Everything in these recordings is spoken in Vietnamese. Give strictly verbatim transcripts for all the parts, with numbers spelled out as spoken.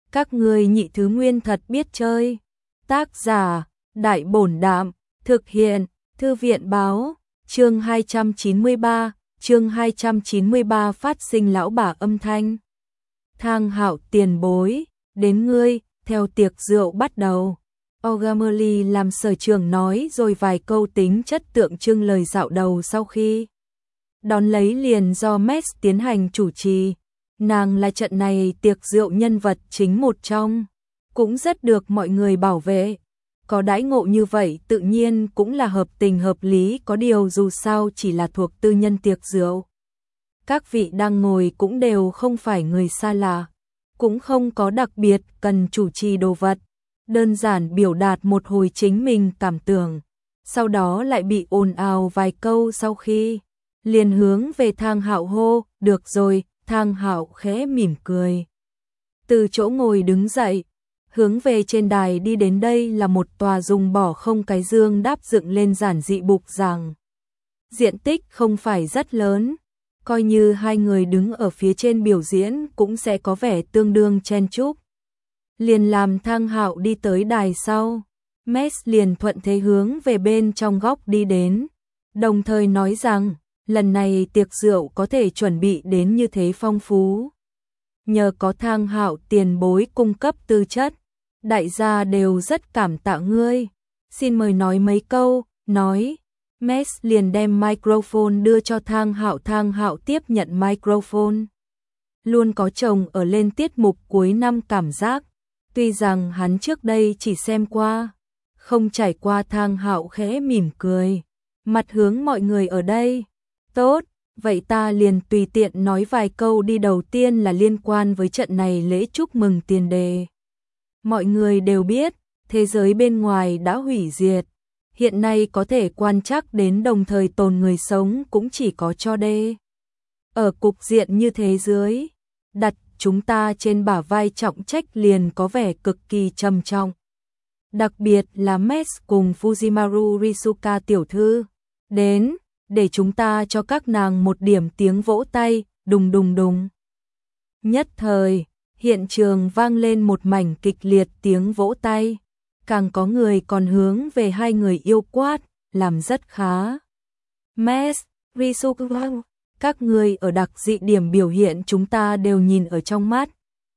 Các ngươi nhị thứ nguyên thật biết chơi. Tác giả, Đại Bổn Đạm, thực hiện, Thư viện Báo, chương hai trăm chín mươi ba, chương hai trăm chín mươi ba phát sinh lão bà âm thanh. Thang Hạo tiền bối, đến ngươi, theo tiệc rượu bắt đầu. Ogameli làm sở trường nói rồi vài câu tính chất tượng trưng lời dạo đầu sau khi đón lấy liền do Mess tiến hành chủ trì. Nàng là trận này tiệc rượu nhân vật chính một trong, cũng rất được mọi người bảo vệ. Có đãi ngộ như vậy tự nhiên cũng là hợp tình hợp lý, có điều dù sao chỉ là thuộc tư nhân tiệc rượu. Các vị đang ngồi cũng đều không phải người xa lạ, cũng không có đặc biệt cần chủ trì đồ vật, đơn giản biểu đạt một hồi chính mình cảm tưởng, sau đó lại bị ồn ào vài câu sau khi liền hướng về Thang Hạo hô, được rồi. Thang Hạo khẽ mỉm cười, từ chỗ ngồi đứng dậy, hướng về trên đài đi đến. Đây là một tòa dùng bỏ không cái dương đáp dựng lên giản dị bục giảng. Diện tích không phải rất lớn, coi như hai người đứng ở phía trên biểu diễn cũng sẽ có vẻ tương đương chen chúc. Liền làm Thang Hạo đi tới đài sau, Mess liền thuận thế hướng về bên trong góc đi đến, đồng thời nói rằng lần này tiệc rượu có thể chuẩn bị đến như thế phong phú, nhờ có Thang Hạo tiền bối cung cấp tư chất, đại gia đều rất cảm tạ ngươi. Xin mời nói mấy câu. Nói, Mess liền đem microphone đưa cho Thang Hạo. Thang Hạo tiếp nhận microphone. Luôn có chồng ở lên tiết mục cuối năm cảm giác, tuy rằng hắn trước đây chỉ xem qua, không trải qua. Thang Hạo khẽ mỉm cười, mặt hướng mọi người ở đây. Tốt, vậy ta liền tùy tiện nói vài câu đi. Đầu tiên là liên quan với trận này lễ chúc mừng tiền đề. Mọi người đều biết, thế giới bên ngoài đã hủy diệt. Hiện nay có thể quan trắc đến đồng thời tồn người sống cũng chỉ có cho đê. Ở cục diện như thế dưới, đặt chúng ta trên bả vai trọng trách liền có vẻ cực kỳ trầm trọng. Đặc biệt là Mess cùng Fujimaru Risuka tiểu thư đến, để chúng ta cho các nàng một điểm tiếng vỗ tay, đùng đùng đùng. Nhất thời, hiện trường vang lên một mảnh kịch liệt tiếng vỗ tay, càng có người còn hướng về hai người yêu quát, làm rất khá. Mess, Risuka, các người ở đặc dị điểm biểu hiện chúng ta đều nhìn ở trong mắt.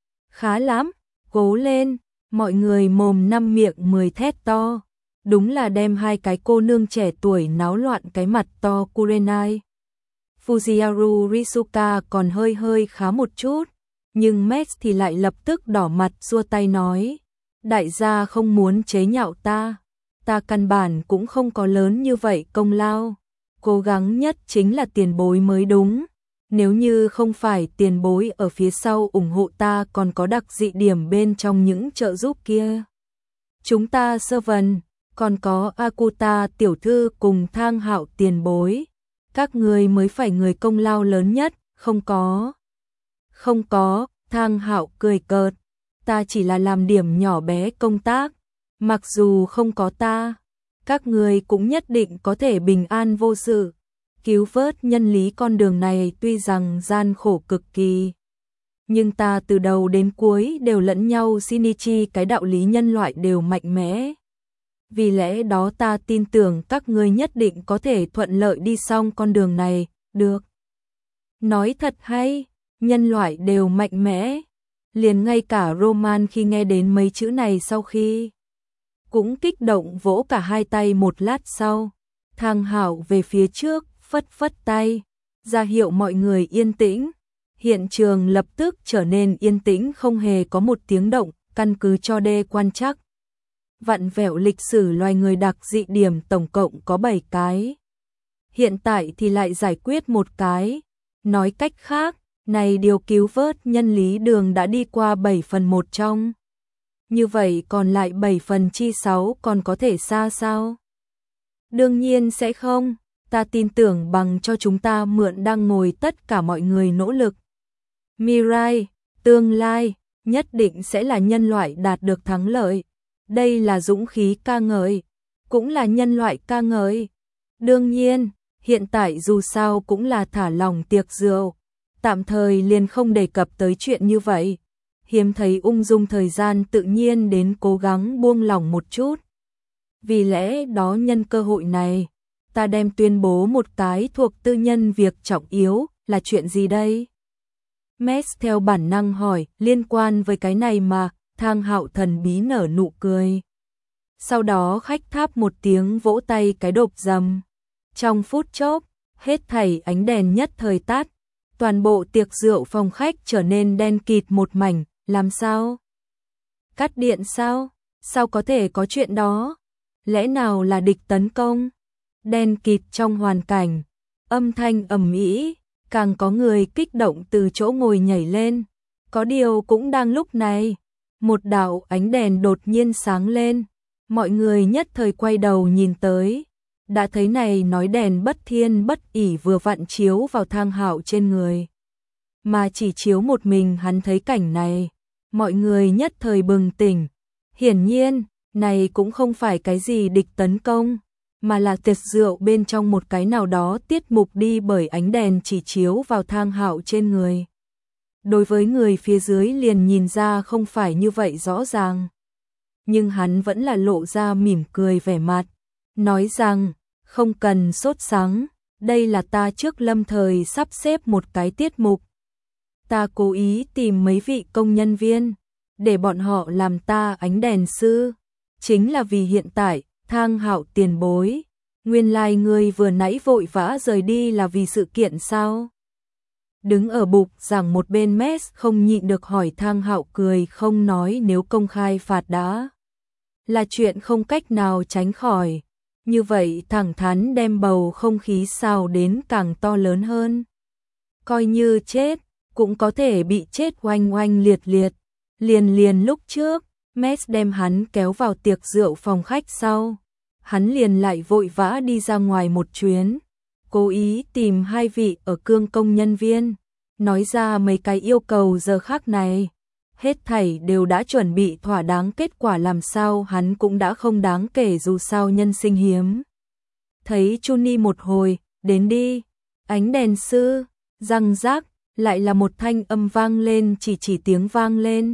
Khá lắm, cố lên, mọi người mồm năm miệng mười thét to. Đúng là đem hai cái cô nương trẻ tuổi náo loạn cái mặt to Kurenai. Fujimaru Risuka còn hơi hơi khá một chút, nhưng Mess thì lại lập tức đỏ mặt xua tay nói, đại gia không muốn chế nhạo ta, ta căn bản cũng không có lớn như vậy công lao, cố gắng nhất chính là tiền bối mới đúng, nếu như không phải tiền bối ở phía sau ủng hộ ta còn có đặc dị điểm bên trong những trợ giúp kia. Chúng ta sơ vần, còn có Akuta tiểu thư cùng Thang Hạo tiền bối, các người mới phải người công lao lớn nhất, không có. Không có, Thang Hạo cười cợt, ta chỉ là làm điểm nhỏ bé công tác, mặc dù không có ta, các người cũng nhất định có thể bình an vô sự, cứu vớt nhân lý. Con đường này tuy rằng gian khổ cực kỳ, nhưng ta từ đầu đến cuối đều lẫn nhau Shinichi, cái đạo lý nhân loại đều mạnh mẽ. Vì lẽ đó ta tin tưởng các ngươi nhất định có thể thuận lợi đi xong con đường này, được. Nói thật hay, nhân loại đều mạnh mẽ. Liền ngay cả Roman khi nghe đến mấy chữ này sau khi cũng kích động vỗ cả hai tay. Một lát sau, Thang Hạo về phía trước, phất phất tay, ra hiệu mọi người yên tĩnh. Hiện trường lập tức trở nên yên tĩnh, không hề có một tiếng động, căn cứ cho đê quan trắc. Vặn vẹo lịch sử loài người đặc dị điểm tổng cộng có bảy cái. Hiện tại thì lại giải quyết một cái. Nói cách khác, này điều cứu vớt nhân lý đường đã đi qua bảy phần một trong. Như vậy còn lại bảy phần chi sáu còn có thể xa sao? Đương nhiên sẽ không, ta tin tưởng bằng cho chúng ta mượn đang ngồi tất cả mọi người nỗ lực. Mirai, tương lai, nhất định sẽ là nhân loại đạt được thắng lợi. Đây là dũng khí ca ngợi, cũng là nhân loại ca ngợi. Đương nhiên, hiện tại dù sao cũng là thả lỏng tiệc rượu, tạm thời liền không đề cập tới chuyện như vậy. hiếm thấy ung dung thời gian tự nhiên đến cố gắng buông lỏng một chút. Vì lẽ đó nhân cơ hội này, ta đem tuyên bố một cái thuộc tư nhân việc trọng yếu, là chuyện gì đây? Max theo bản năng hỏi, liên quan với cái này mà, Thang Hạo thần bí nở nụ cười. Sau đó khách tháp một tiếng vỗ tay cái đột dầm. Trong phút chốc, hết thảy ánh đèn nhất thời tắt, toàn bộ tiệc rượu phòng khách trở nên đen kịt một mảnh, làm sao? Cắt điện sao? Sao có thể có chuyện đó? Lẽ nào là địch tấn công? Đen kịt trong hoàn cảnh, âm thanh ầm ĩ, càng có người kích động từ chỗ ngồi nhảy lên. Có điều cũng đang lúc này, một đạo ánh đèn đột nhiên sáng lên, mọi người nhất thời quay đầu nhìn tới, đã thấy này nói đèn bất thiên bất ỷ vừa vặn chiếu vào Thang Hạo trên người. Mà chỉ chiếu một mình hắn thấy cảnh này, mọi người nhất thời bừng tỉnh. Hiển nhiên, này cũng không phải cái gì địch tấn công, mà là tiệc rượu bên trong một cái nào đó tiết mục đi bởi ánh đèn chỉ chiếu vào Thang Hạo trên người. Đối với người phía dưới liền nhìn ra không phải như vậy rõ ràng. Nhưng hắn vẫn là lộ ra mỉm cười vẻ mặt, nói rằng, không cần sốt sắng, đây là ta trước lâm thời sắp xếp một cái tiết mục. Ta cố ý tìm mấy vị công nhân viên, để bọn họ làm ta ánh đèn sư. Chính là vì hiện tại, Thang Hạo tiền bối, nguyên lai người vừa nãy vội vã rời đi là vì sự kiện sao? Đứng ở bục giảng một bên Max không nhịn được hỏi. Thang Hạo cười không nói, nếu công khai phạt đã là chuyện không cách nào tránh khỏi, như vậy thẳng thắn đem bầu không khí xào đến càng to lớn hơn. Coi như chết, cũng có thể bị chết oanh oanh liệt liệt. Liền liền lúc trước, Max đem hắn kéo vào tiệc rượu phòng khách sau, hắn liền lại vội vã đi ra ngoài một chuyến, cố ý tìm hai vị ở cương công nhân viên, nói ra mấy cái yêu cầu giờ khắc này. Hết thảy đều đã chuẩn bị thỏa đáng, kết quả làm sao hắn cũng đã không đáng kể, dù sao nhân sinh hiếm. Thấy Chuni một hồi, đến đi, ánh đèn sư, răng rác, lại là một thanh âm vang lên, chỉ chỉ tiếng vang lên.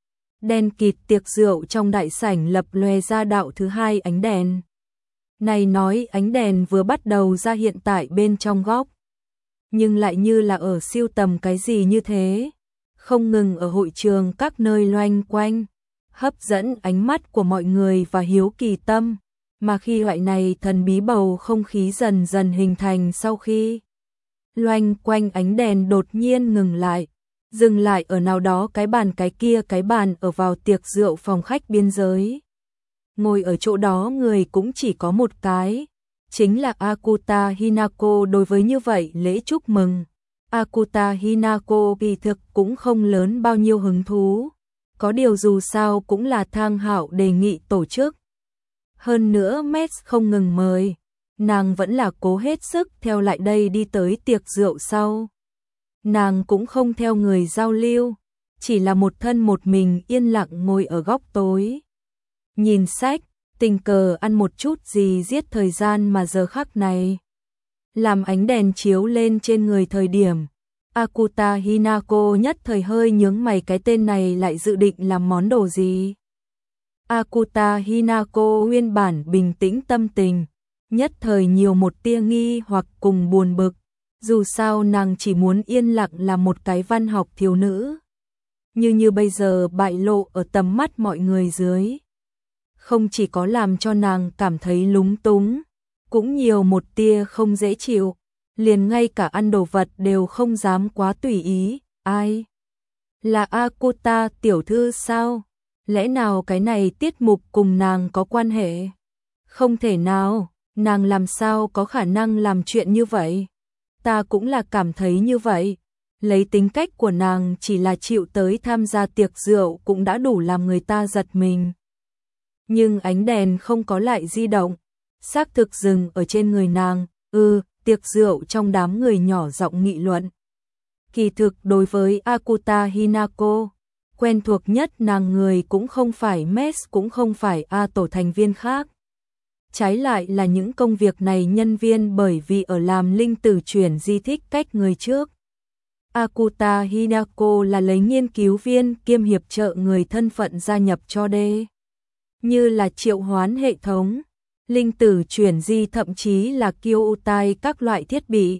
Đèn kịt tiệc rượu trong đại sảnh lập lòe ra đạo thứ hai ánh đèn. Này nói ánh đèn vừa bắt đầu ra hiện tại bên trong góc, nhưng lại như là ở siêu tầm cái gì như thế, không ngừng ở hội trường các nơi loanh quanh, hấp dẫn ánh mắt của mọi người và hiếu kỳ tâm. Mà khi loại này thần bí bầu không khí dần dần hình thành, sau khi loanh quanh ánh đèn đột nhiên ngừng lại, dừng lại ở nào đó cái bàn cái kia cái bàn ở vào tiệc rượu phòng khách biên giới. Ngồi ở chỗ đó người cũng chỉ có một cái, chính là Akuta Hinako. Đối với như vậy lễ chúc mừng, Akuta Hinako kỳ thực cũng không lớn bao nhiêu hứng thú, có điều dù sao cũng là Thang Hạo đề nghị tổ chức. Hơn nữa Max không ngừng mời, nàng vẫn là cố hết sức theo lại đây đi tới tiệc rượu sau. Nàng cũng không theo người giao lưu, chỉ là một thân một mình yên lặng ngồi ở góc tối, nhìn sách, tình cờ ăn một chút gì giết thời gian. Mà giờ khắc này, làm ánh đèn chiếu lên trên người thời điểm, Akuta Hinako nhất thời hơi nhướng mày, cái tên này lại dự định làm món đồ gì? Akuta Hinako nguyên bản bình tĩnh tâm tình, nhất thời nhiều một tia nghi hoặc cùng buồn bực, dù sao nàng chỉ muốn yên lặng làm một cái văn học thiếu nữ. Như như bây giờ bại lộ ở tầm mắt mọi người dưới, không chỉ có làm cho nàng cảm thấy lúng túng, cũng nhiều một tia không dễ chịu, liền ngay cả ăn đồ vật đều không dám quá tùy ý. Ai? Là Akuta tiểu thư sao? Lẽ nào cái này tiết mục cùng nàng có quan hệ? Không thể nào, nàng làm sao có khả năng làm chuyện như vậy? Ta cũng là cảm thấy như vậy. Lấy tính cách của nàng, chỉ là chịu tới tham gia tiệc rượu cũng đã đủ làm người ta giật mình. Nhưng ánh đèn không có lại di động, xác thực dừng ở trên người nàng. Ừ, tiệc rượu trong đám người nhỏ giọng nghị luận. Kỳ thực đối với Akuta Hinako, quen thuộc nhất nàng người cũng không phải Max, cũng không phải A tổ thành viên khác. Trái lại là những công việc này nhân viên, bởi vì ở làm linh tử chuyển di thích cách người trước. Akuta Hinako là lấy nghiên cứu viên kiêm hiệp trợ người thân phận gia nhập cho D. Như là triệu hoán hệ thống, linh tử chuyển di thậm chí là Kyoutai các loại thiết bị.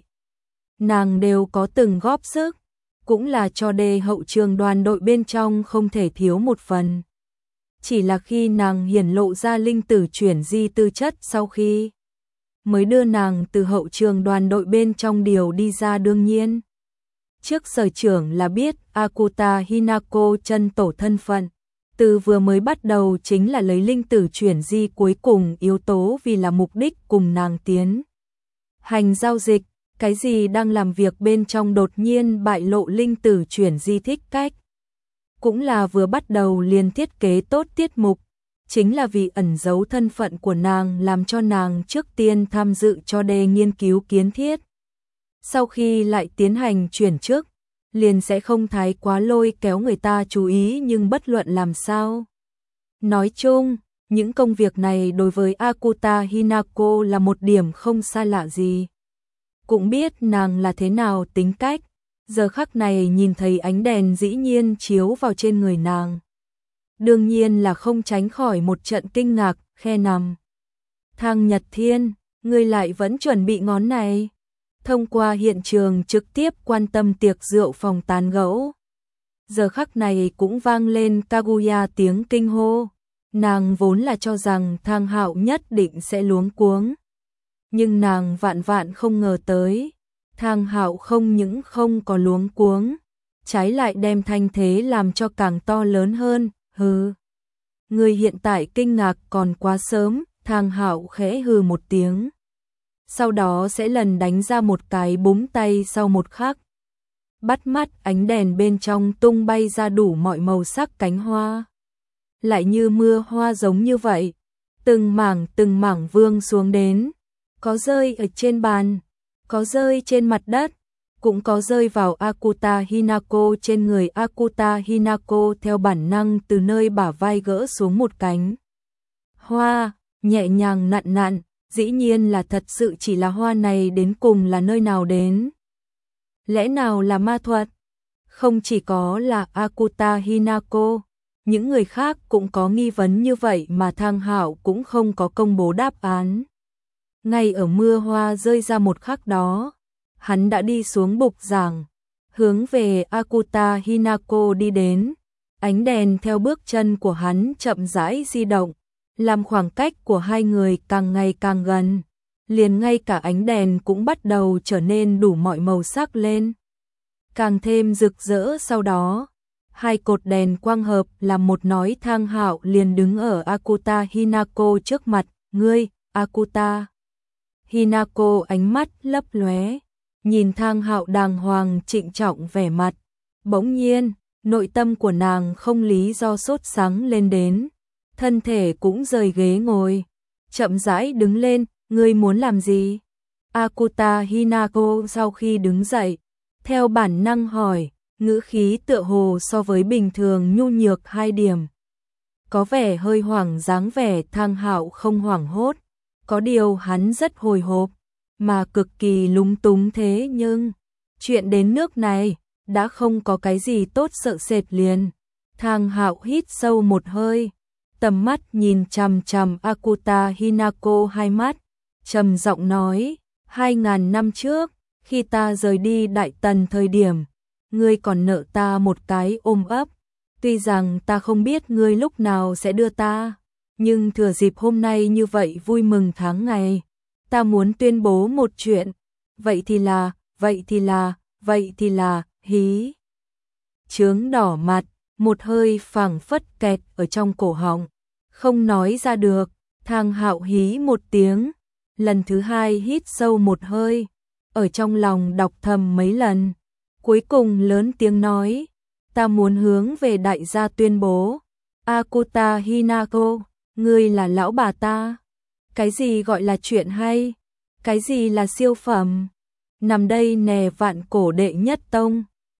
Nàng đều có từng góp sức, cũng là cho D hậu trường đoàn đội bên trong không thể thiếu một phần. Chỉ là khi nàng hiển lộ ra linh tử chuyển di tư chất sau khi mới đưa nàng từ hậu trường đoàn đội bên trong điều đi ra đương nhiên. Trước sở trưởng là biết Akuta Hinako chân tổ thân phận, từ vừa mới bắt đầu chính là lấy linh tử chuyển di cuối cùng yếu tố vì là mục đích cùng nàng tiến hành giao dịch, cái gì đang làm việc bên trong đột nhiên bại lộ linh tử chuyển di thích cách. Cũng là vừa bắt đầu liền thiết kế tốt tiết mục, chính là vì ẩn giấu thân phận của nàng làm cho nàng trước tiên tham dự cho đề nghiên cứu kiến thiết. Sau khi lại tiến hành chuyển chức, liền sẽ không thái quá lôi kéo người ta chú ý nhưng bất luận làm sao. Nói chung, những công việc này đối với Akuta Hinako là một điểm không xa lạ gì. Cũng biết nàng là thế nào tính cách, giờ khắc này nhìn thấy ánh đèn dĩ nhiên chiếu vào trên người nàng. Đương nhiên là không tránh khỏi một trận kinh ngạc, khe nằm. Thang Nhật Thiên, ngươi lại vẫn chuẩn bị ngón này. Thông qua hiện trường trực tiếp quan tâm tiệc rượu phòng tán gẫu. Giờ khắc này cũng vang lên Kaguya tiếng kinh hô. Nàng vốn là cho rằng Thang Hạo nhất định sẽ luống cuống. Nhưng nàng vạn vạn không ngờ tới. Thang Hạo không những không có luống cuống, trái lại đem thanh thế làm cho càng to lớn hơn. Hừ, người hiện tại kinh ngạc còn quá sớm. Thang Hạo khẽ hừ một tiếng, sau đó sẽ lần đánh ra một cái búng tay sau một khắc. Bắt mắt ánh đèn bên trong tung bay ra đủ mọi màu sắc cánh hoa. Lại như mưa hoa giống như vậy, từng mảng từng mảng vương xuống đến, có rơi ở trên bàn, có rơi trên mặt đất, cũng có rơi vào Akuta Hinako trên người. Akuta Hinako theo bản năng từ nơi bả vai gỡ xuống một cánh hoa, nhẹ nhàng nặn nặn, dĩ nhiên là thật sự chỉ là hoa này đến cùng là nơi nào đến. Lẽ nào là ma thuật? Không chỉ có là Akuta Hinako, những người khác cũng có nghi vấn như vậy mà Thang Hạo cũng không có công bố đáp án. Ngay ở mưa hoa rơi ra một khắc đó, hắn đã đi xuống bục giảng, hướng về Akuta Hinako đi đến. Ánh đèn theo bước chân của hắn chậm rãi di động, làm khoảng cách của hai người càng ngày càng gần. Liền ngay cả ánh đèn cũng bắt đầu trở nên đủ mọi màu sắc lên, càng thêm rực rỡ. Sau đó, hai cột đèn quang hợp làm một nói. Thang Hạo liền đứng ở Akuta Hinako trước mặt. Ngươi, Akuta Hinako ánh mắt lấp lóe, nhìn Thang Hạo đàng hoàng trịnh trọng vẻ mặt. Bỗng nhiên, nội tâm của nàng không lý do sốt sắng lên đến, thân thể cũng rời ghế ngồi, chậm rãi đứng lên. Ngươi muốn làm gì? Akuta Hinako sau khi đứng dậy, theo bản năng hỏi, ngữ khí tựa hồ so với bình thường nhu nhược hai điểm. Có vẻ hơi hoảng dáng vẻ. Thang Hạo không hoảng hốt, có điều hắn rất hồi hộp, mà cực kỳ lúng túng. Thế nhưng, chuyện đến nước này, đã không có cái gì tốt sợ sệt liền. Thang Hạo hít sâu một hơi, tầm mắt nhìn chằm chằm Akuta Hinako hai mắt, trầm giọng nói, hai ngàn năm trước, khi ta rời đi Đại Tần thời điểm, ngươi còn nợ ta một cái ôm ấp. Tuy rằng ta không biết ngươi lúc nào sẽ đưa ta, nhưng thừa dịp hôm nay như vậy vui mừng tháng ngày, ta muốn tuyên bố một chuyện. Vậy thì là, vậy thì là, vậy thì là, hí. Chướng đỏ mặt, một hơi phảng phất kẹt ở trong cổ họng, không nói ra được. Thang Hạo hí một tiếng, lần thứ hai hít sâu một hơi, ở trong lòng đọc thầm mấy lần, cuối cùng lớn tiếng nói, ta muốn hướng về đại gia tuyên bố, Akuta Hinako, ngươi là lão bà ta. Cái gì gọi là chuyện hay? Cái gì là siêu phẩm? Nằm đây nè vạn cổ đệ nhất tông.